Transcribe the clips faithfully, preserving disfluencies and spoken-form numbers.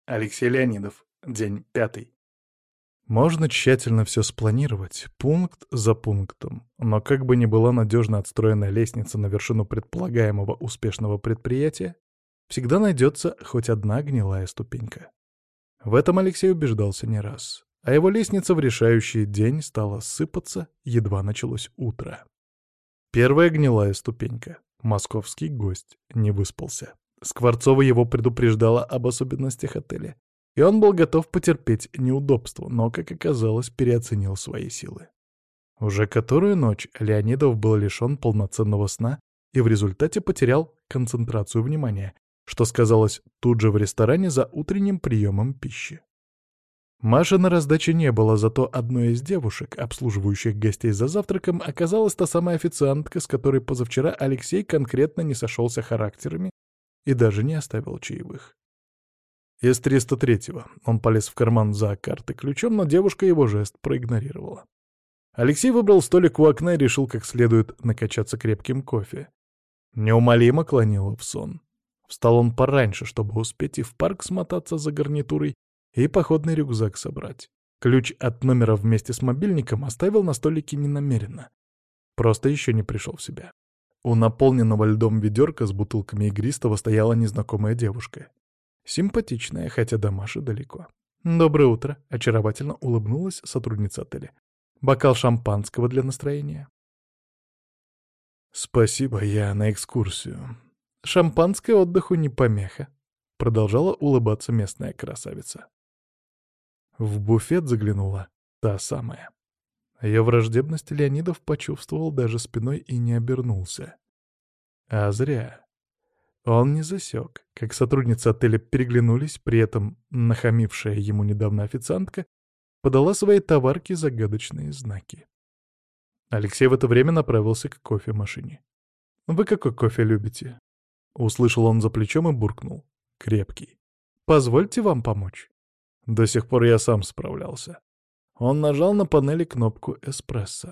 Алексей Леонидов. День пятый. Можно тщательно все спланировать, пункт за пунктом, но как бы ни была надежно отстроенная лестница на вершину предполагаемого успешного предприятия, всегда найдется хоть одна гнилая ступенька. В этом Алексей убеждался не раз, а его лестница в решающий день стала сыпаться, едва началось утро. Первая гнилая ступенька. Московский гость не выспался. Скворцова его предупреждала об особенностях отеля, и он был готов потерпеть неудобства, но, как оказалось, переоценил свои силы. Уже которую ночь Леонидов был лишен полноценного сна и в результате потерял концентрацию внимания, что сказалось тут же в ресторане за утренним приемом пищи. Маши на раздаче не было, зато одной из девушек, обслуживающих гостей за завтраком, оказалась та самая официантка, с которой позавчера Алексей конкретно не сошелся характерами и даже не оставил чаевых. Из триста третьего он полез в карман за картой-ключом, но девушка его жест проигнорировала. Алексей выбрал столик у окна и решил как следует накачаться крепким кофе. Неумолимо клонило в сон. Встал он пораньше, чтобы успеть и в парк смотаться за гарнитурой, и походный рюкзак собрать. Ключ от номера вместе с мобильником оставил на столике ненамеренно. Просто еще не пришел в себя. У наполненного льдом ведерка с бутылками игристого стояла незнакомая девушка. Симпатичная, хотя до Маши далеко. «Доброе утро», — очаровательно улыбнулась сотрудница отеля. «Бокал шампанского для настроения». «Спасибо, я на экскурсию». «Шампанское отдыху не помеха», — продолжала улыбаться местная красавица. В буфет заглянула та самая. Ее враждебность Леонидов почувствовал даже спиной и не обернулся. А зря. Он не засек, как сотрудницы отеля переглянулись, при этом нахамившая ему недавно официантка подала своей товарке загадочные знаки. Алексей в это время направился к кофемашине. «Вы какой кофе любите?» Услышал он за плечом и буркнул. «Крепкий. Позвольте вам помочь». До сих пор я сам справлялся. Он нажал на панели кнопку «Эспрессо».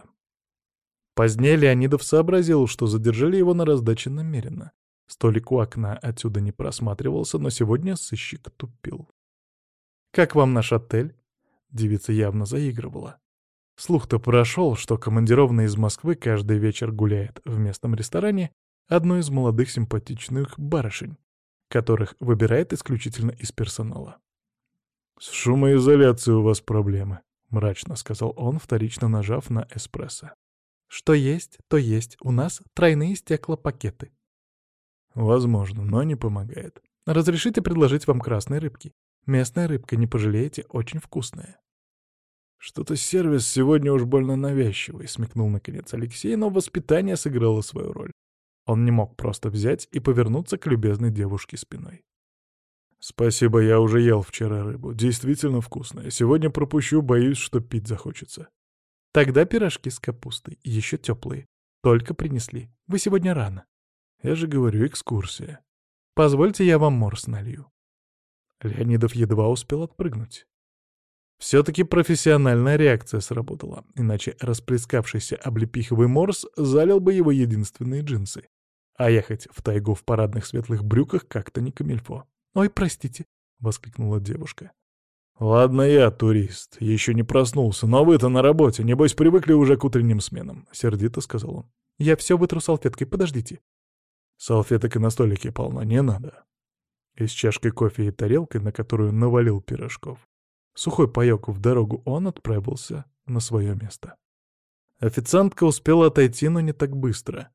Позднее Леонидов сообразил, что задержали его на раздаче намеренно. Столик у окна отсюда не просматривался, но сегодня сыщик тупил. «Как вам наш отель?» Девица явно заигрывала. Слух-то прошел, что командированный из Москвы каждый вечер гуляет в местном ресторане одну из молодых симпатичных барышень, которых выбирает исключительно из персонала. «С шумоизоляцией у вас проблемы», — мрачно сказал он, вторично нажав на эспрессо. «Что есть, то есть. У нас тройные стеклопакеты». «Возможно, но не помогает. Разрешите предложить вам красной рыбки. Местная рыбка, не пожалеете, очень вкусная». «Что-то сервис сегодня уж больно навязчивый», — смекнул наконец Алексей, но воспитание сыграло свою роль. Он не мог просто взять и повернуться к любезной девушке спиной. «Спасибо, я уже ел вчера рыбу. Действительно вкусная. Сегодня пропущу, боюсь, что пить захочется». «Тогда пирожки с капустой, еще теплые. Только принесли. Вы сегодня рано». «Я же говорю, экскурсия». «Позвольте, я вам морс налью». Леонидов едва успел отпрыгнуть. Все-таки профессиональная реакция сработала, иначе расплескавшийся облепиховый морс залил бы его единственные джинсы. А ехать в тайгу в парадных светлых брюках как-то не камильфо. «Ой, простите», — воскликнула девушка. «Ладно, я турист, еще не проснулся, но вы-то на работе, небось привыкли уже к утренним сменам», — сердито сказал он. «Я все вытру салфеткой, подождите». «Салфеток и на столике полно, не надо». И с чашкой кофе и тарелкой, на которую навалил пирожков, сухой паёк в дорогу, он отправился на свое место. Официантка успела отойти, но не так быстро.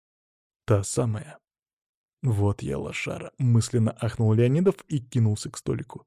Та самая. «Вот я лошара», — мысленно ахнул Леонидов и кинулся к столику.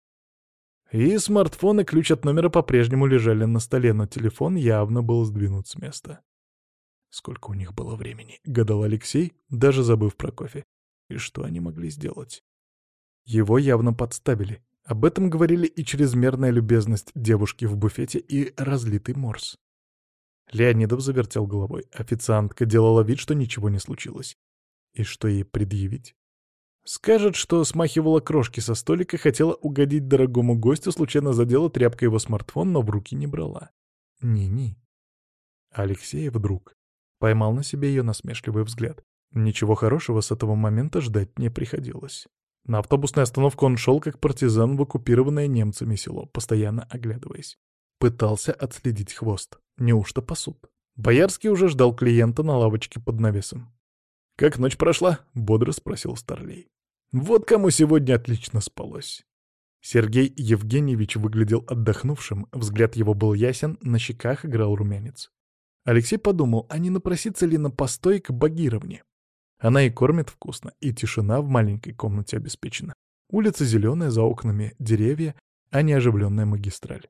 И смартфон, и ключ от номера по-прежнему лежали на столе, но телефон явно был сдвинут с места. «Сколько у них было времени?» — гадал Алексей, даже забыв про кофе. И что они могли сделать? Его явно подставили. Об этом говорили и чрезмерная любезность девушки в буфете, и разлитый морс. Леонидов завертел головой. Официантка делала вид, что ничего не случилось. И что ей предъявить? Скажет, что смахивала крошки со столика, хотела угодить дорогому гостю, случайно задела тряпкой его смартфон, но в руки не брала. Ни-ни. Алексей вдруг поймал на себе ее насмешливый взгляд. Ничего хорошего с этого момента ждать не приходилось. На автобусную остановку он шел как партизан в оккупированное немцами село, постоянно оглядываясь. Пытался отследить хвост. Неужто пасут? Боярский уже ждал клиента на лавочке под навесом. «Как ночь прошла?» — бодро спросил Старлей. «Вот кому сегодня отлично спалось». Сергей Евгеньевич выглядел отдохнувшим, взгляд его был ясен, на щеках играл румянец. Алексей подумал, а не напроситься ли на постой к Багировне. Она и кормит вкусно, и тишина в маленькой комнате обеспечена. Улица зеленая, за окнами деревья, а не оживленная магистраль.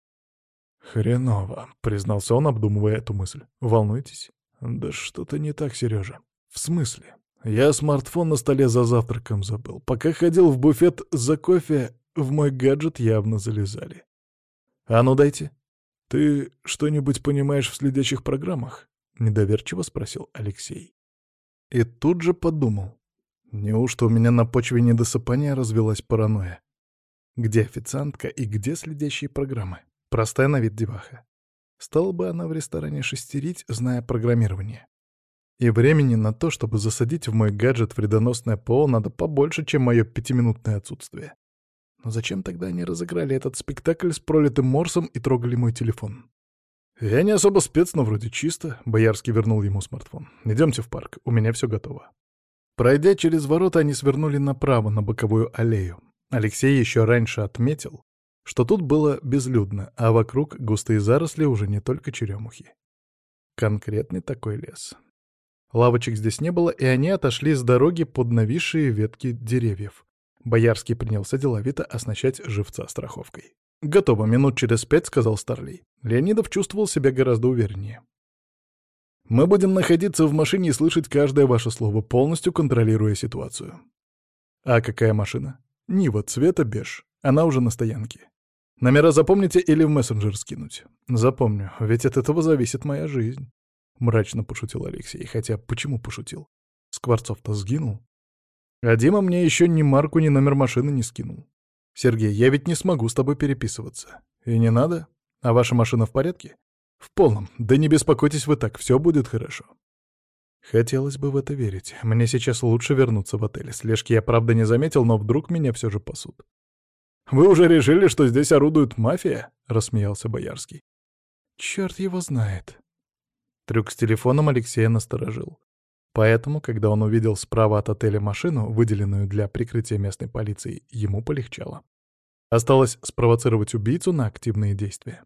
«Хреново», — признался он, обдумывая эту мысль. «Волнуетесь?» «Да что-то не так, Сережа». «В смысле?» «Я смартфон на столе за завтраком забыл. Пока ходил в буфет за кофе, в мой гаджет явно залезали». «А ну дайте». «Ты что-нибудь понимаешь в следящих программах?» — недоверчиво спросил Алексей. И тут же подумал. Неужто у меня на почве недосыпания развелась паранойя? Где официантка и где следящие программы? Простая на вид деваха. Стала бы она в ресторане шестерить, зная программирование. И времени на то, чтобы засадить в мой гаджет вредоносное ПО, надо побольше, чем мое пятиминутное отсутствие. Но зачем тогда они разыграли этот спектакль с пролитым морсом и трогали мой телефон? Я не особо спец, но вроде чисто. Боярский вернул ему смартфон. Идемте в парк, у меня все готово. Пройдя через ворота, они свернули направо, на боковую аллею. Алексей еще раньше отметил, что тут было безлюдно, а вокруг густые заросли уже не только черемухи. Конкретный такой лес. Лавочек здесь не было, и они отошли с дороги под нависшие ветки деревьев. Боярский принялся деловито оснащать живца страховкой. «Готово, минут через пять», — сказал Старлей. Леонидов чувствовал себя гораздо увереннее. «Мы будем находиться в машине и слышать каждое ваше слово, полностью контролируя ситуацию». «А какая машина?» «Нива, цвета беж. Она уже на стоянке. Номера запомните или в мессенджер скинуть?» «Запомню, ведь от этого зависит моя жизнь», — мрачно пошутил Алексей. Хотя почему пошутил? Скворцов-то сгинул. А Дима мне еще ни марку, ни номер машины не скинул. «Сергей, я ведь не смогу с тобой переписываться. И не надо? А ваша машина в порядке?» «В полном. Да не беспокойтесь вы так, все будет хорошо». Хотелось бы в это верить. Мне сейчас лучше вернуться в отель. Слежки я, правда, не заметил, но вдруг меня все же пасут. «Вы уже решили, что здесь орудует мафия?» — рассмеялся Боярский. «Черт его знает». Трюк с телефоном Алексея насторожил. Поэтому, когда он увидел справа от отеля машину, выделенную для прикрытия местной полиции, ему полегчало. Осталось спровоцировать убийцу на активные действия.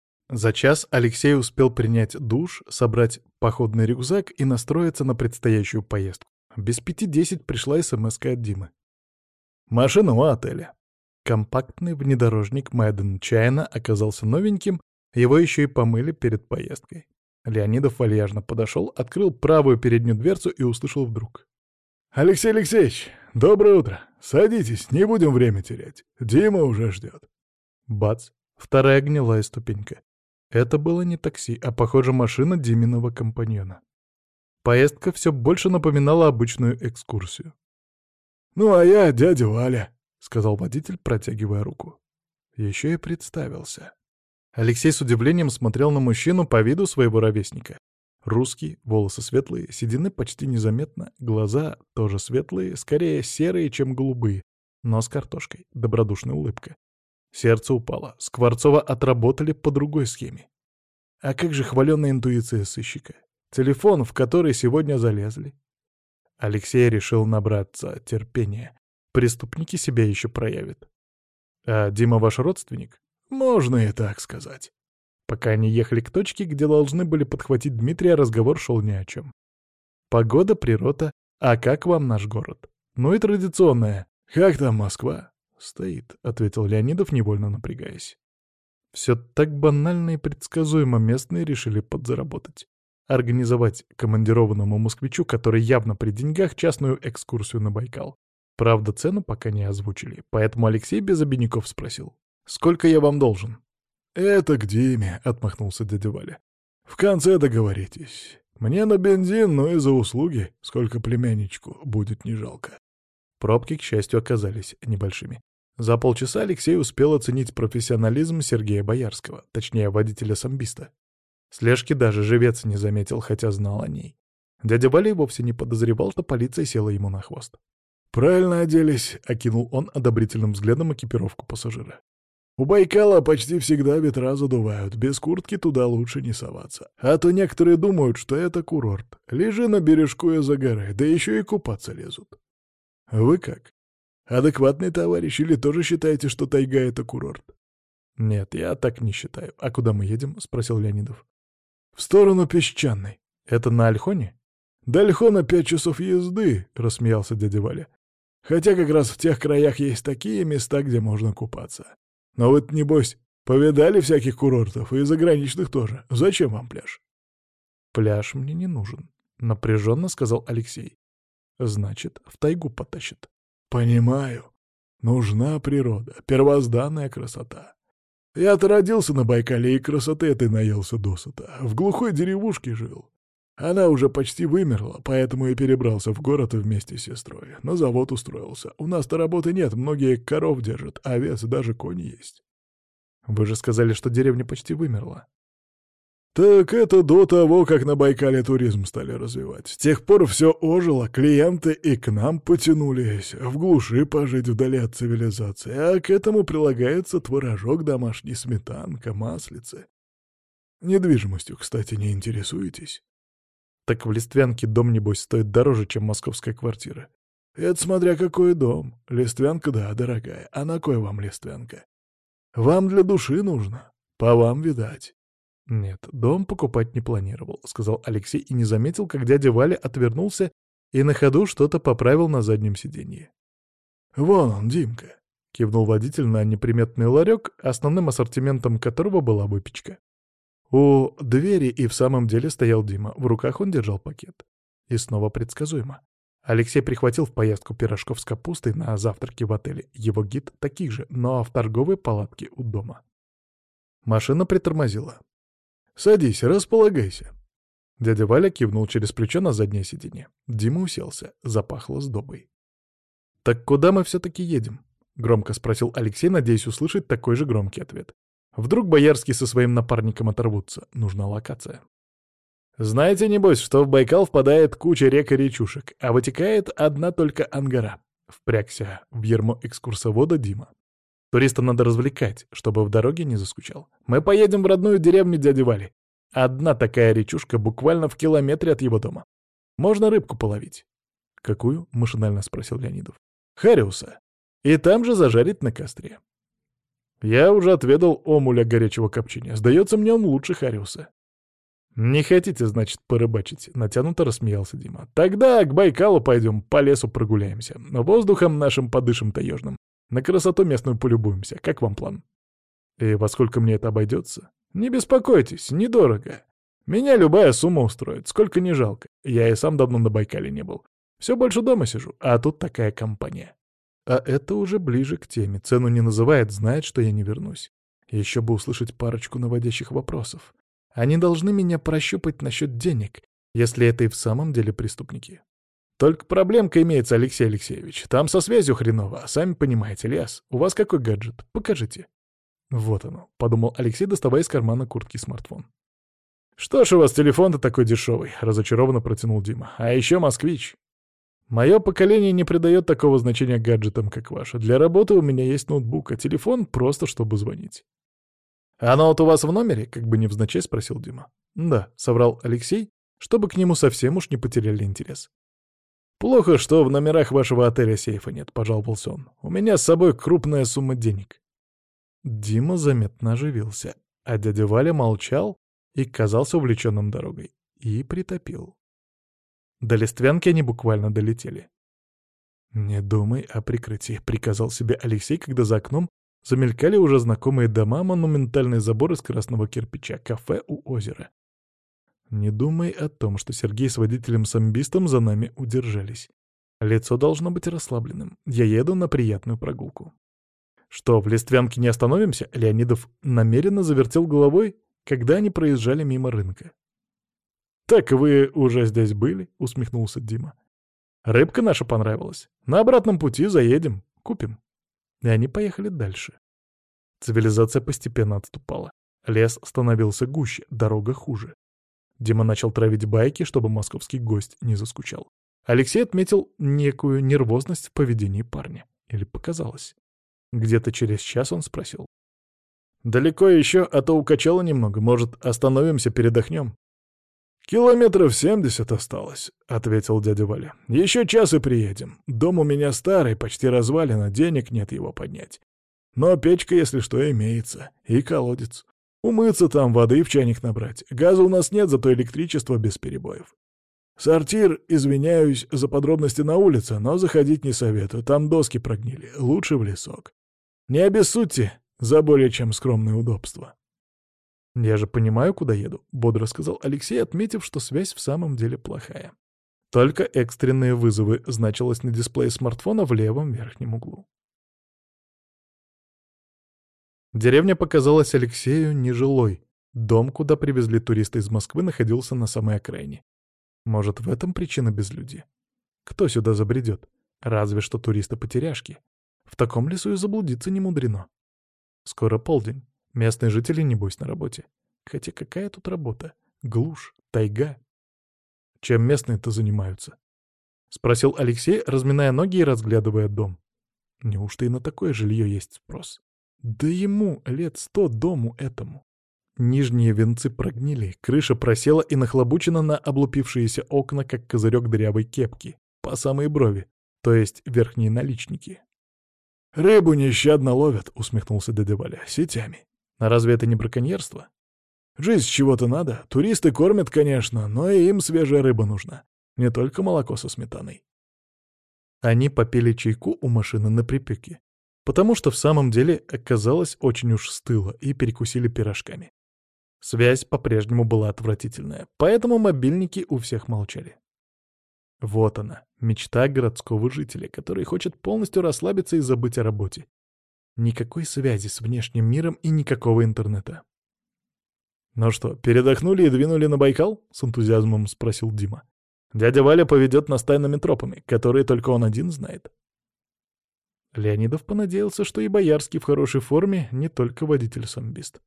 За час Алексей успел принять душ, собрать походный рюкзак и настроиться на предстоящую поездку. Без пяти десять пришла смс-ка от Димы. «Машина у отеля». Компактный внедорожник Мэдден Чайна оказался новеньким, его еще и помыли перед поездкой. Леонидов вальяжно подошел, открыл правую переднюю дверцу и услышал вдруг. «Алексей Алексеевич, доброе утро! Садитесь, не будем время терять. Дима уже ждет». Бац! Вторая гнилая ступенька. Это было не такси, а, похоже, машина Диминого компаньона. Поездка все больше напоминала обычную экскурсию. «Ну, а я дядя Валя», — сказал водитель, протягивая руку. Еще и представился. Алексей с удивлением смотрел на мужчину по виду своего ровесника. Русский, волосы светлые, седины почти незаметно, глаза тоже светлые, скорее серые, чем голубые, но с картошкой, добродушная улыбка. Сердце упало. Скворцова отработали по другой схеме. А как же хваленная интуиция сыщика? Телефон, в который сегодня залезли. Алексей решил набраться терпения. Преступники себя еще проявят. А Дима ваш родственник? Можно и так сказать. Пока они ехали к точке, где должны были подхватить Дмитрия, разговор шел ни о чем. Погода, природа, а как вам наш город? Ну и традиционное. Как там Москва? «Стоит», — ответил Леонидов, невольно напрягаясь. Все так банально и предсказуемо местные решили подзаработать. Организовать командированному москвичу, который явно при деньгах, частную экскурсию на Байкал. Правда, цену пока не озвучили, поэтому Алексей без обиняков спросил. «Сколько я вам должен?» «Это к Диме», — отмахнулся дядя Валя. «В конце договоритесь. Мне на бензин, но и за услуги, сколько племянничку, будет не жалко». Пробки, к счастью, оказались небольшими. За полчаса Алексей успел оценить профессионализм Сергея Боярского, точнее, водителя-самбиста. Слежки даже живец не заметил, хотя знал о ней. Дядя Валя вовсе не подозревал, что полиция села ему на хвост. «Правильно оделись», — окинул он одобрительным взглядом экипировку пассажира. «У Байкала почти всегда ветра задувают, без куртки туда лучше не соваться. А то некоторые думают, что это курорт. Лежи на бережку и загорай, да еще и купаться лезут. Вы как? Адекватный товарищ или тоже считаете, что тайга — это курорт?» «Нет, я так не считаю. А куда мы едем?» — спросил Леонидов. «В сторону Песчаной. Это на Ольхоне?» «До Ольхона пять часов езды», — рассмеялся дядя Валя. «Хотя как раз в тех краях есть такие места, где можно купаться. Но вы, небось, повидали всяких курортов и заграничных тоже. Зачем вам пляж?» «Пляж мне не нужен», — напряженно сказал Алексей. «Значит, в тайгу потащит». «Понимаю. Нужна природа, первозданная красота. Я-то родился на Байкале, и красоты этой наелся досыта. В глухой деревушке жил. Она уже почти вымерла, поэтому и перебрался в город вместе с сестрой. На завод устроился. У нас-то работы нет, многие коров держат, овец, даже кони есть». «Вы же сказали, что деревня почти вымерла». «Так это до того, как на Байкале туризм стали развивать. С тех пор все ожило, клиенты и к нам потянулись. В глуши пожить вдали от цивилизации. А к этому прилагается творожок домашний, сметанка, маслицы. Недвижимостью, кстати, не интересуетесь?» «Так в Листвянке дом, небось, стоит дороже, чем московская квартира». «Это смотря какой дом. Листвянка, да, дорогая. А на кой вам Листвянка? Вам для души нужно. По вам видать». «Нет, дом покупать не планировал», — сказал Алексей и не заметил, как дядя Валя отвернулся и на ходу что-то поправил на заднем сиденье. «Вон он, Димка», — кивнул водитель на неприметный ларек, основным ассортиментом которого была выпечка. У двери и в самом деле стоял Дима, в руках он держал пакет. И снова предсказуемо. Алексей прихватил в поездку пирожков с капустой на завтраке в отеле, его гид таких же, но в торговой палатке у дома. Машина притормозила. «Садись, располагайся». Дядя Валя кивнул через плечо на заднее сиденье. Дима уселся, запахло сдобой. «Так куда мы все-таки едем?» — громко спросил Алексей, надеясь услышать такой же громкий ответ. Вдруг Боярский со своим напарником оторвутся. Нужна локация. «Знаете, небось, что в Байкал впадает куча рек и речушек, а вытекает одна только Ангара», — впрягся в ярмо экскурсовода Дима. «Туриста надо развлекать, чтобы в дороге не заскучал. Мы поедем в родную деревню дяди Вали. Одна такая речушка буквально в километре от его дома. Можно рыбку половить». «Какую?» — машинально спросил Леонидов. «Хариуса. И там же зажарить на костре». «Я уже отведал омуля горячего копчения. Сдается мне, он лучше хариуса». «Не хотите, значит, порыбачить?» — натянуто рассмеялся Дима. «Тогда к Байкалу пойдем, по лесу прогуляемся. Воздухом нашим подышим таежным. На красоту местную полюбуемся. Как вам план?» «И во сколько мне это обойдется?» «Не беспокойтесь, недорого. Меня любая сумма устроит, сколько не жалко. Я и сам давно на Байкале не был. Все больше дома сижу, а тут такая компания». А это уже ближе к теме. Цену не называет, знает, что я не вернусь. Еще бы услышать парочку наводящих вопросов. Они должны меня прощупать насчет денег, если это и в самом деле преступники. Только проблемка имеется, Алексей Алексеевич. Там со связью хреново, сами понимаете, лес. У вас какой гаджет? Покажите. Вот оно, подумал Алексей, доставая из кармана куртки смартфон. «Что ж у вас телефон-то такой дешевый?» — разочарованно протянул Дима. «А еще москвич. Мое поколение не придает такого значения гаджетам, как ваше. Для работы у меня есть ноутбук, а телефон просто, чтобы звонить». «Оно вот у вас в номере?» — как бы невзначай спросил Дима. «Да», — соврал Алексей, чтобы к нему совсем уж не потеряли интерес. «Плохо, что в номерах вашего отеля сейфа нет», — пожаловался он. «У меня с собой крупная сумма денег». Дима заметно оживился, а дядя Валя молчал и казался увлеченным дорогой. И притопил. До Листвянки они буквально долетели. «Не думай о прикрытии», — приказал себе Алексей, когда за окном замелькали уже знакомые дома, монументальный забор из красного кирпича, кафе у озера. «Не думай о том, что Сергей с водителем-самбистом за нами удержались. Лицо должно быть расслабленным. Я еду на приятную прогулку». «Что, в Листвянке не остановимся?» Леонидов намеренно завертел головой, когда они проезжали мимо рынка. «Так вы уже здесь были?» — усмехнулся Дима. «Рыбка наша понравилась. На обратном пути заедем, купим». И они поехали дальше. Цивилизация постепенно отступала. Лес становился гуще, дорога хуже. Дима начал травить байки, чтобы московский гость не заскучал. Алексей отметил некую нервозность в поведении парня. Или показалось. Где-то через час он спросил. «Далеко еще, а то укачало немного. Может, остановимся, передохнем?» «Километров семьдесят осталось», — ответил дядя Валя. «Еще час и приедем. Дом у меня старый, почти развален, а денег нет его поднять. Но печка, если что, имеется. И колодец. Умыться там, воды в чайник набрать. Газа у нас нет, зато электричество без перебоев. Сортир, извиняюсь за подробности на улице, но заходить не советую. Там доски прогнили. Лучше в лесок. Не обессудьте за более чем скромное удобство». «Я же понимаю, куда еду», — бодро сказал Алексей, отметив, что связь в самом деле плохая. Только экстренные вызовы значилось на дисплее смартфона в левом верхнем углу. Деревня показалась Алексею нежилой. Дом, куда привезли туристы из Москвы, находился на самой окраине. Может, в этом причина безлюдья? Кто сюда забредет? Разве что туристы-потеряшки. В таком лесу и заблудиться не мудрено. Скоро полдень. Местные жители, небось, на работе. Хотя какая тут работа? Глушь, тайга. Чем местные-то занимаются? Спросил Алексей, разминая ноги и разглядывая дом. Неужто и на такое жилье есть спрос? Да ему лет сто дому этому. Нижние венцы прогнили, крыша просела и нахлобучена на облупившиеся окна, как козырек дырявой кепки, по самые брови, то есть верхние наличники. «Рыбу нещадно ловят», — усмехнулся дядя Валя, — «сетями». «А разве это не браконьерство?» «Жизнь с чего-то надо. Туристы кормят, конечно, но и им свежая рыба нужна. Не только молоко со сметаной». Они попили чайку у машины на припеке, потому что в самом деле оказалось очень уж стыло, и перекусили пирожками. Связь по-прежнему была отвратительная, поэтому мобильники у всех молчали. Вот она, мечта городского жителя, который хочет полностью расслабиться и забыть о работе. Никакой связи с внешним миром и никакого интернета. «Ну что, передохнули и двинули на Байкал?» — с энтузиазмом спросил Дима. «Дядя Валя поведет нас тайными тропами, которые только он один знает». Леонидов понадеялся, что и Боярский в хорошей форме, не только водитель-самбист.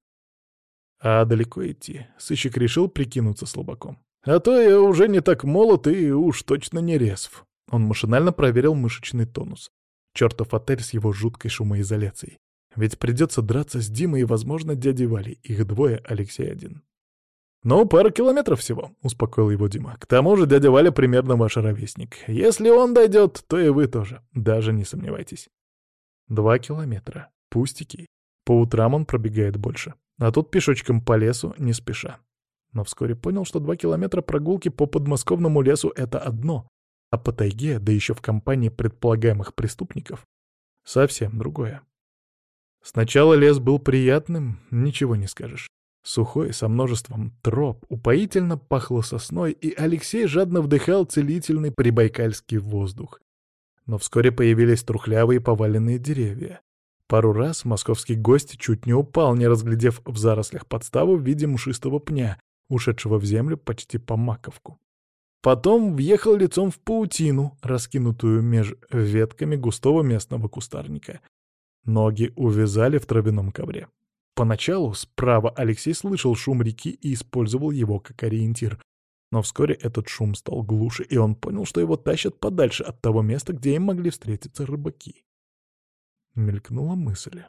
А далеко идти, сыщик решил прикинуться слабаком. «А то я уже не так молод и уж точно не резв». Он машинально проверил мышечный тонус. Чертов отель с его жуткой шумоизоляцией. Ведь придется драться с Димой и, возможно, дядей Валей. Их двое, Алексей один. «Ну, пара километров всего», — успокоил его Дима. «К тому же дядя Валя примерно ваш ровесник. Если он дойдет, то и вы тоже. Даже не сомневайтесь». Два километра. Пустяки. По утрам он пробегает больше. А тут пешочком по лесу, не спеша. Но вскоре понял, что два километра прогулки по подмосковному лесу — это одно, а по тайге, да еще в компании предполагаемых преступников, совсем другое. Сначала лес был приятным, ничего не скажешь. Сухой, со множеством троп, упоительно пахло сосной, и Алексей жадно вдыхал целительный прибайкальский воздух. Но вскоре появились трухлявые поваленные деревья. Пару раз московский гость чуть не упал, не разглядев в зарослях подставу в виде мшистого пня, ушедшего в землю почти по маковку. Потом въехал лицом в паутину, раскинутую меж ветками густого местного кустарника. Ноги увязали в травяном ковре. Поначалу справа Алексей слышал шум реки и использовал его как ориентир. Но вскоре этот шум стал глуше, и он понял, что его тащат подальше от того места, где им могли встретиться рыбаки. Мелькнула мысль.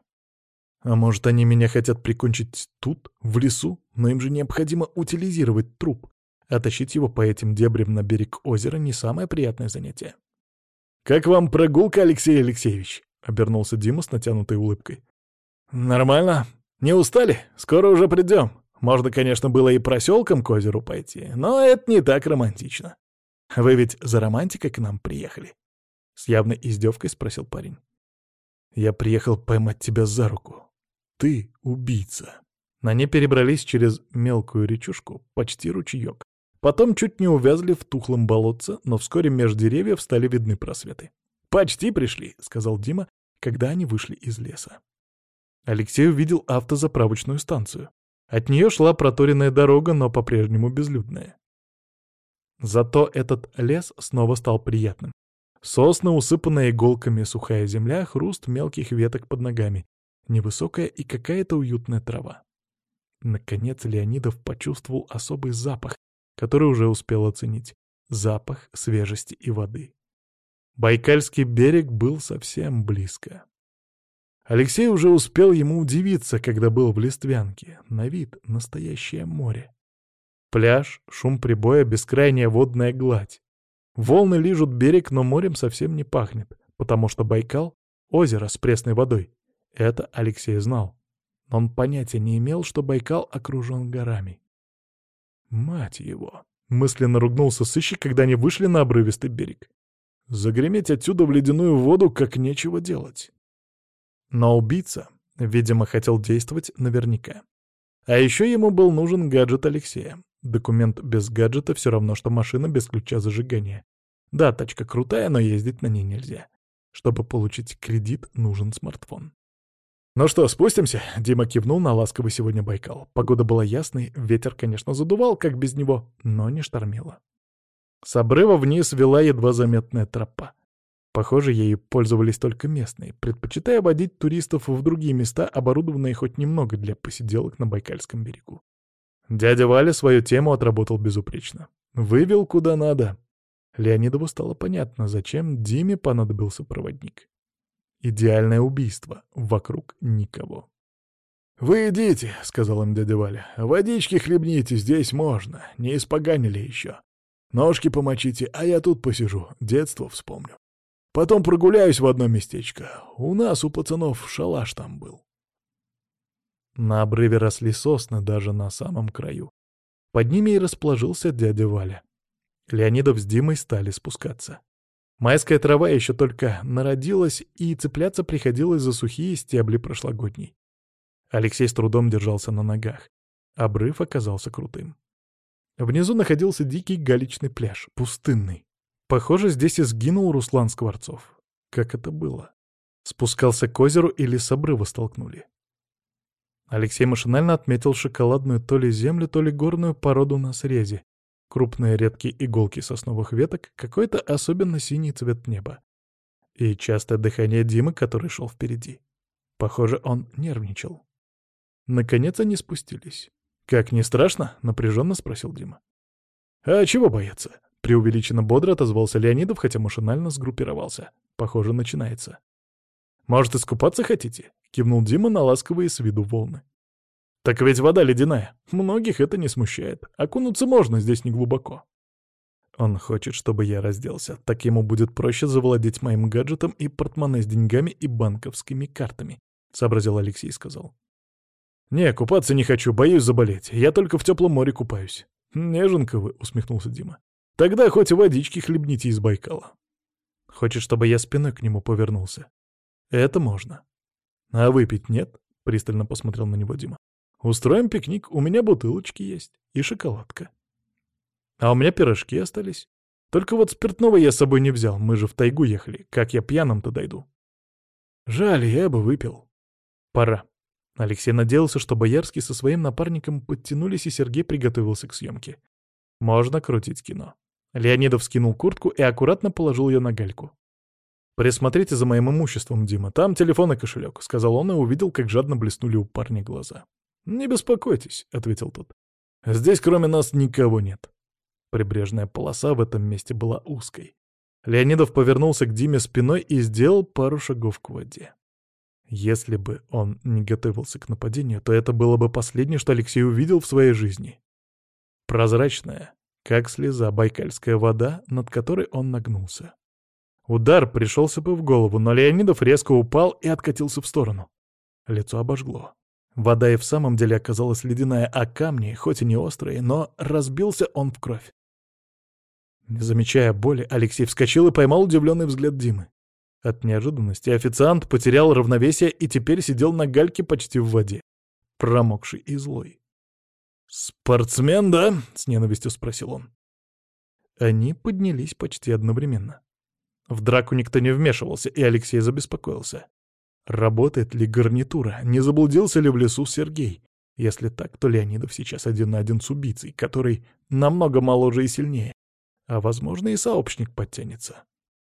А может, они меня хотят прикончить тут, в лесу, но им же необходимо утилизировать труп. А тащить его по этим дебрям на берег озера не самое приятное занятие. «Как вам прогулка, Алексей Алексеевич?» — обернулся Дима с натянутой улыбкой. «Нормально. Не устали? Скоро уже придем. Можно, конечно, было и проселком к озеру пойти, но это не так романтично. Вы ведь за романтикой к нам приехали?» С явной издевкой спросил парень. «Я приехал поймать тебя за руку. Ты убийца». Они перебрались через мелкую речушку, почти ручеек. Потом чуть не увязли в тухлом болотце, но вскоре меж деревьев стали видны просветы. «Почти пришли», — сказал Дима, когда они вышли из леса. Алексей увидел автозаправочную станцию. От нее шла проторенная дорога, но по-прежнему безлюдная. Зато этот лес снова стал приятным. Сосны, усыпанная иголками сухая земля, хруст мелких веток под ногами, невысокая и какая-то уютная трава. Наконец Леонидов почувствовал особый запах, который уже успел оценить. запах свежести и воды. Байкальский берег был совсем близко. Алексей уже успел ему удивиться, когда был в Листвянке. На вид настоящее море. Пляж, шум прибоя, бескрайняя водная гладь. Волны лижут берег, но морем совсем не пахнет, потому что Байкал — озеро с пресной водой. Это Алексей знал. Но он понятия не имел, что Байкал окружен горами. Мать его! Мысленно ругнулся сыщик, когда они вышли на обрывистый берег. Загреметь отсюда в ледяную воду как нечего делать. Но убийца, видимо, хотел действовать наверняка. А еще ему был нужен гаджет Алексея. Документ без гаджета все равно, что машина без ключа зажигания. Да, тачка крутая, но ездить на ней нельзя. Чтобы получить кредит, нужен смартфон. «Ну что, спустимся?» — Дима кивнул на ласковый сегодня Байкал. Погода была ясной, ветер, конечно, задувал, как без него, но не штормило. С обрыва вниз вела едва заметная тропа. Похоже, ею пользовались только местные, предпочитая водить туристов в другие места, оборудованные хоть немного для посиделок на Байкальском берегу. Дядя Валя свою тему отработал безупречно. Вывел куда надо. Леонидову стало понятно, зачем Диме понадобился проводник. Идеальное убийство. Вокруг никого. «Вы идите», — сказал им дядя Валя. «Водички хлебните, здесь можно. Не испоганили еще. Ножки помочите, а я тут посижу, детство вспомню. Потом прогуляюсь в одно местечко. У нас, у пацанов, шалаш там был». На обрыве росли сосны даже на самом краю. Под ними и расположился дядя Валя. Леонидов с Димой стали спускаться. Майская трава еще только народилась, и цепляться приходилось за сухие стебли прошлогодней. Алексей с трудом держался на ногах. Обрыв оказался крутым. Внизу находился дикий галечный пляж, пустынный. Похоже, здесь и сгинул Руслан Скворцов. Как это было? Спускался к озеру или с обрыва столкнули? Алексей машинально отметил шоколадную то ли землю, то ли горную породу на срезе. Крупные редкие иголки сосновых веток, какой-то особенно синий цвет неба. И частое дыхание Димы, который шел впереди. Похоже, он нервничал. Наконец они спустились. «Как, не страшно?» — напряженно спросил Дима. «А чего бояться?» — преувеличенно бодро отозвался Леонидов, хотя машинально сгруппировался. «Похоже, начинается». «Может, искупаться хотите?» — кивнул Дима на ласковые с виду волны. «Так ведь вода ледяная. Многих это не смущает. Окунуться можно, здесь не глубоко». «Он хочет, чтобы я разделся. Так ему будет проще завладеть моим гаджетом и портмоне с деньгами и банковскими картами», — сообразил Алексей и сказал. «Не, купаться не хочу, боюсь заболеть. Я только в теплом море купаюсь». «Неженка вы», — усмехнулся Дима. «Тогда хоть водички хлебните из Байкала». «Хочет, чтобы я спиной к нему повернулся?» «Это можно». «А выпить нет?» — пристально посмотрел на него Дима. «Устроим пикник, у меня бутылочки есть и шоколадка. А у меня пирожки остались. Только вот спиртного я с собой не взял, мы же в тайгу ехали, как я пьяным-то дойду». «Жаль, я бы выпил». «Пора». Алексей надеялся, что Боярский со своим напарником подтянулись, и Сергей приготовился к съемке. Можно крутить кино. Леонидов скинул куртку и аккуратно положил ее на гальку. «Присмотрите за моим имуществом, Дима, там телефон и кошелек», — сказал он и увидел, как жадно блеснули у парня глаза. «Не беспокойтесь», — ответил тот. «Здесь кроме нас никого нет». Прибрежная полоса в этом месте была узкой. Леонидов повернулся к Диме спиной и сделал пару шагов к воде. Если бы он не готовился к нападению, то это было бы последнее, что Алексей увидел в своей жизни. Прозрачная, как слеза, байкальская вода, над которой он нагнулся. Удар пришелся бы в голову, но Леонидов резко упал и откатился в сторону. Лицо обожгло. Вода и в самом деле оказалась ледяная, а камни, хоть и не острые, но разбился он в кровь. Не замечая боли, Алексей вскочил и поймал удивленный взгляд Димы. От неожиданности официант потерял равновесие и теперь сидел на гальке почти в воде, промокший и злой. «Спортсмен, да?» — с ненавистью спросил он. Они поднялись почти одновременно. В драку никто не вмешивался, и Алексей забеспокоился. Работает ли гарнитура? Не заблудился ли в лесу Сергей? Если так, то Леонидов сейчас один на один с убийцей, который намного моложе и сильнее. А, возможно, и сообщник подтянется.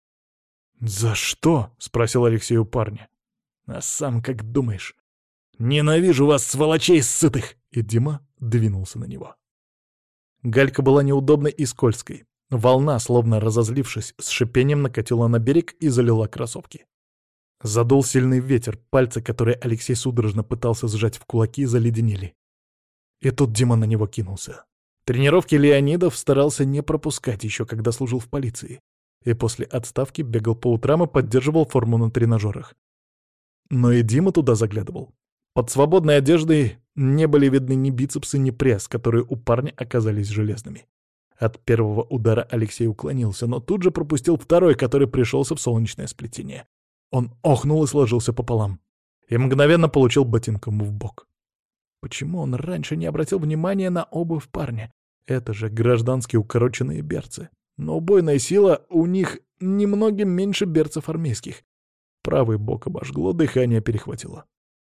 «За что?» — спросил Алексей у парня. «А сам как думаешь? Ненавижу вас, сволочей сытых!» И Дима двинулся на него. Галька была неудобной и скользкой. Волна, словно разозлившись, с шипением накатила на берег и залила кроссовки. Задул сильный ветер, пальцы, которые Алексей судорожно пытался сжать в кулаки, заледенели. И тут Дима на него кинулся. Тренировки Леонидов старался не пропускать еще, когда служил в полиции. И после отставки бегал по утрам и поддерживал форму на тренажерах. Но и Дима туда заглядывал. Под свободной одеждой не были видны ни бицепсы, ни пресс, которые у парня оказались железными. От первого удара Алексей уклонился, но тут же пропустил второй, который пришелся в солнечное сплетение. Он охнул и сложился пополам. И мгновенно получил ботинком в бок. Почему он раньше не обратил внимания на обувь парня? Это же гражданские укороченные берцы. Но убойная сила у них немногим меньше берцев армейских. Правый бок обожгло, дыхание перехватило.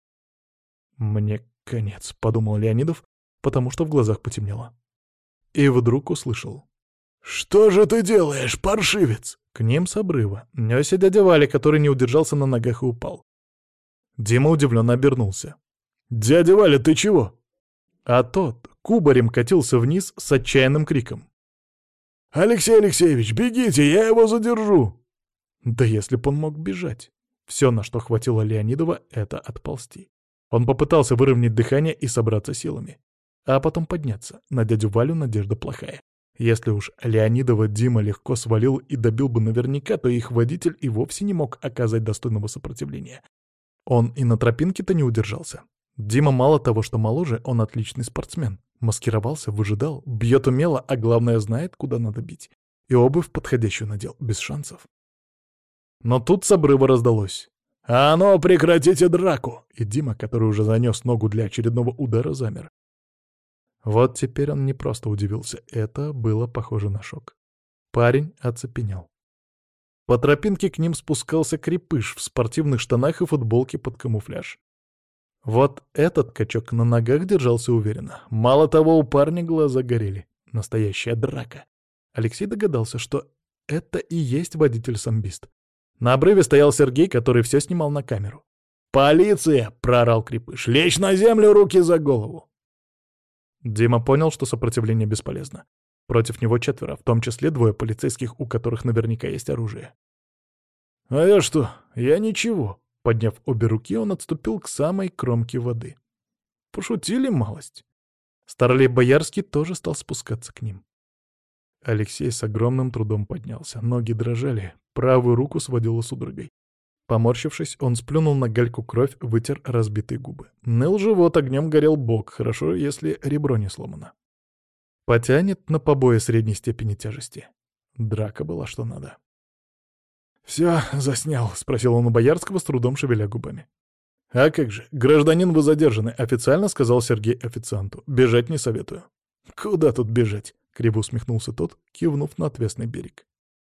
«Мне конец», — подумал Леонидов, потому что в глазах потемнело. И вдруг услышал. «Что же ты делаешь, паршивец?» К ним с обрыва нёсся дядя Валя, который не удержался на ногах и упал. Дима удивленно обернулся. «Дядя Валя, ты чего?» А тот кубарем катился вниз с отчаянным криком. «Алексей Алексеевич, бегите, я его задержу!» Да если б он мог бежать. Все, на что хватило Леонидова, это отползти. Он попытался выровнять дыхание и собраться силами. А потом подняться. На дядю Валю надежда плохая. Если уж Леонидова Дима легко свалил и добил бы наверняка, то их водитель и вовсе не мог оказать достойного сопротивления. Он и на тропинке-то не удержался. Дима мало того, что моложе, он отличный спортсмен. Маскировался, выжидал, бьет умело, а главное знает, куда надо бить. И обувь подходящую надел, без шансов. Но тут с обрыва раздалось. «А ну, прекратите драку!» И Дима, который уже занес ногу для очередного удара, замер. Вот теперь он не просто удивился, это было похоже на шок. Парень оцепенел. По тропинке к ним спускался крепыш в спортивных штанах и футболке под камуфляж. Вот этот качок на ногах держался уверенно. Мало того, у парня глаза горели. Настоящая драка. Алексей догадался, что это и есть водитель-самбист. На обрыве стоял Сергей, который все снимал на камеру. «Полиция!» — проорал крепыш. «Лечь на землю, руки за голову!» Дима понял, что сопротивление бесполезно. Против него четверо, в том числе двое полицейских, у которых наверняка есть оружие. «А я что? Я ничего!» Подняв обе руки, он отступил к самой кромке воды. Пошутили малость. Старлей Боярский тоже стал спускаться к ним. Алексей с огромным трудом поднялся. Ноги дрожали, правую руку сводило судорогой. Поморщившись, он сплюнул на гальку кровь, вытер разбитые губы. Ныл живот, огнем горел бок, хорошо, если ребро не сломано. Потянет на побои средней степени тяжести. Драка была что надо. «Все, заснял?» — спросил он у Боярского, с трудом шевеля губами. «А как же, гражданин, вы задержаны», — официально сказал Сергей официанту. «Бежать не советую». «Куда тут бежать?» — криво усмехнулся тот, кивнув на отвесный берег.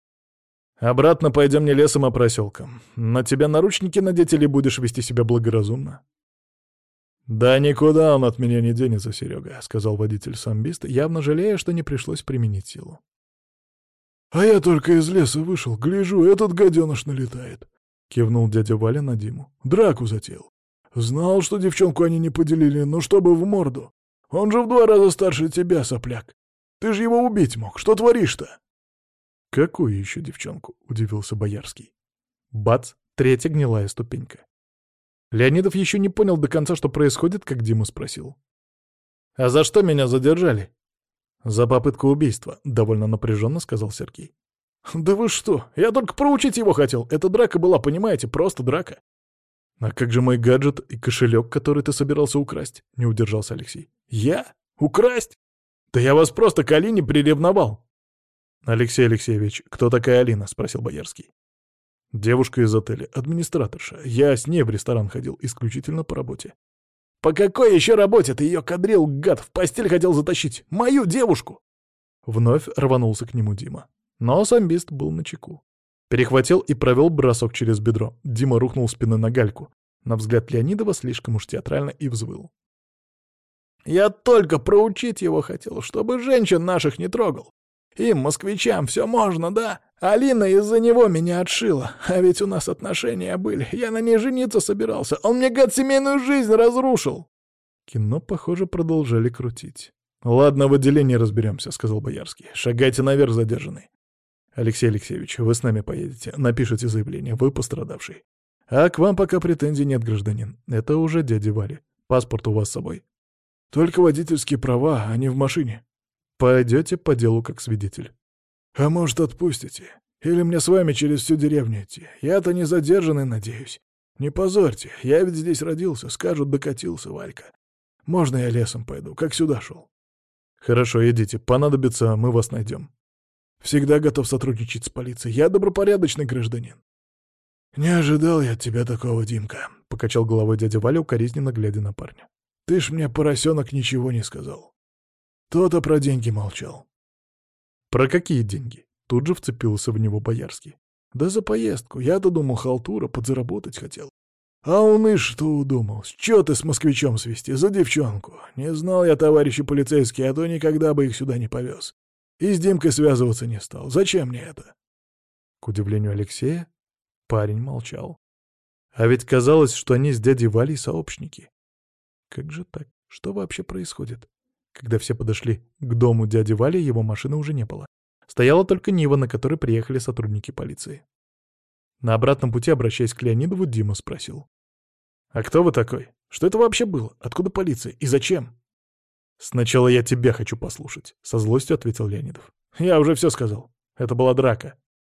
«Обратно пойдем не лесом, а проселком. На тебя наручники надеть или будешь вести себя благоразумно?» «Да никуда он от меня не денется, Серега», — сказал водитель-самбист, явно жалея, что не пришлось применить силу. «А я только из леса вышел, гляжу, этот гаденыш налетает», — кивнул дядя Валя на Диму. «Драку затеял. Знал, что девчонку они не поделили, но чтобы в морду. Он же в два раза старше тебя, сопляк. Ты же его убить мог. Что творишь-то?» «Какую еще девчонку?» — удивился Боярский. Бац! Третья гнилая ступенька. Леонидов еще не понял до конца, что происходит, как Дима спросил. «А за что меня задержали?» «За попытку убийства», — довольно напряженно сказал Сергей. «Да вы что? Я только проучить его хотел. Эта драка была, понимаете, просто драка». «А как же мой гаджет и кошелек, который ты собирался украсть?» — не удержался Алексей. «Я? Украсть? Да я вас просто к Алине приревновал». «Алексей Алексеевич, кто такая Алина?» — спросил Боярский. «Девушка из отеля, администраторша. Я с ней в ресторан ходил, исключительно по работе». «По какой еще работе ты ее кадрил, гад, в постель хотел затащить? Мою девушку!» Вновь рванулся к нему Дима. Но самбист был начеку. Перехватил и провел бросок через бедро. Дима рухнул спиной на гальку. На взгляд Леонидова слишком уж театрально и взвыл. «Я только проучить его хотел, чтобы женщин наших не трогал. Им, москвичам, все можно, да? Алина из-за него меня отшила. А ведь у нас отношения были. Я на ней жениться собирался. Он мне, гад, семейную жизнь разрушил». Кино, похоже, продолжали крутить. «Ладно, в отделении разберемся», — сказал Боярский. «Шагайте наверх, задержанный. Алексей Алексеевич, вы с нами поедете, напишите заявление, вы пострадавший. А к вам пока претензий нет, гражданин. Это уже дядя Вали. Паспорт у вас с собой. Только водительские права, а не в машине. Пойдете по делу как свидетель. А может, отпустите? Или мне с вами через всю деревню идти? Я-то не задержанный, надеюсь. Не позорьте, я ведь здесь родился, скажут, докатился Валька. Можно я лесом пойду, как сюда шел? Хорошо, идите, понадобится, мы вас найдем. Всегда готов сотрудничать с полицией. Я добропорядочный гражданин. Не ожидал я от тебя такого, Димка, — покачал головой дядя Валя, укоризненно глядя на парня. Ты ж мне, поросенок, ничего не сказал. То-то про деньги молчал. Про какие деньги? Тут же вцепился в него Боярский. Да за поездку. Я-то думал, халтура, подзаработать хотел. А он и что удумал? Чё ты с москвичом свести? За девчонку. Не знал я, товарищи полицейские, а то никогда бы их сюда не повез. И с Димкой связываться не стал. Зачем мне это? К удивлению Алексея, парень молчал. А ведь казалось, что они с дядей Валей сообщники. Как же так? Что вообще происходит? Когда все подошли к дому дяди Вали, его машины уже не было. Стояла только Нива, на которой приехали сотрудники полиции. На обратном пути, обращаясь к Леонидову, Дима спросил. «А кто вы такой? Что это вообще было? Откуда полиция? И зачем?» «Сначала я тебя хочу послушать», — со злостью ответил Леонидов. «Я уже все сказал. Это была драка».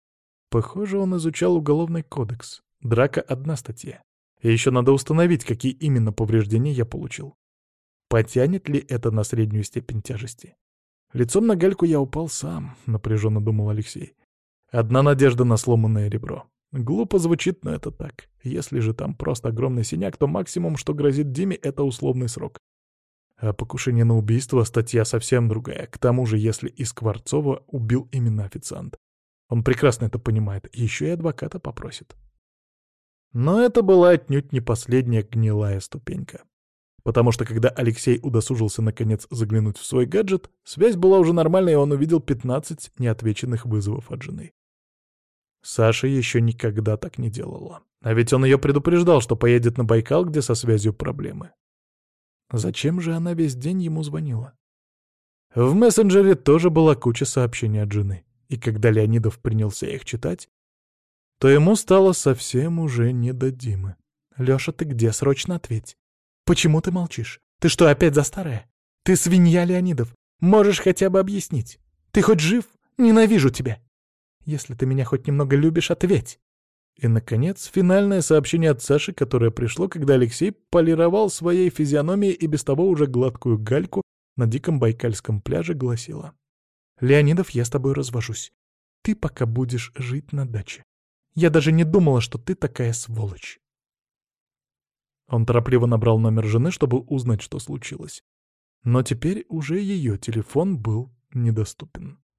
Похоже, он изучал уголовный кодекс. Драка — одна статья. И еще надо установить, какие именно повреждения я получил. Потянет ли это на среднюю степень тяжести? Лицом на гальку я упал сам, напряженно думал Алексей. Одна надежда на сломанное ребро. Глупо звучит, но это так. Если же там просто огромный синяк, то максимум, что грозит Диме, это условный срок. А покушение на убийство — статья совсем другая. К тому же, если и Скворцова убил именно официант. Он прекрасно это понимает, еще и адвоката попросит. Но это была отнюдь не последняя гнилая ступенька. Потому что когда Алексей удосужился наконец заглянуть в свой гаджет, связь была уже нормальной, и он увидел пятнадцать неотвеченных вызовов от жены. Саша еще никогда так не делала. А ведь он ее предупреждал, что поедет на Байкал, где со связью проблемы. Зачем же она весь день ему звонила? В мессенджере тоже была куча сообщений от жены. И когда Леонидов принялся их читать, то ему стало совсем уже не до Димы. «Лёша, ты где? Срочно ответь. Почему ты молчишь? Ты что, опять за старое? Ты свинья, Леонидов. Можешь хотя бы объяснить? Ты хоть жив? Ненавижу тебя. Если ты меня хоть немного любишь, ответь». И, наконец, финальное сообщение от Саши, которое пришло, когда Алексей полировал своей физиономией и без того уже гладкую гальку на диком байкальском пляже, гласило: «Леонидов, я с тобой развожусь. Ты пока будешь жить на даче. Я даже не думала, что ты такая сволочь». Он торопливо набрал номер жены, чтобы узнать, что случилось. Но теперь уже ее телефон был недоступен.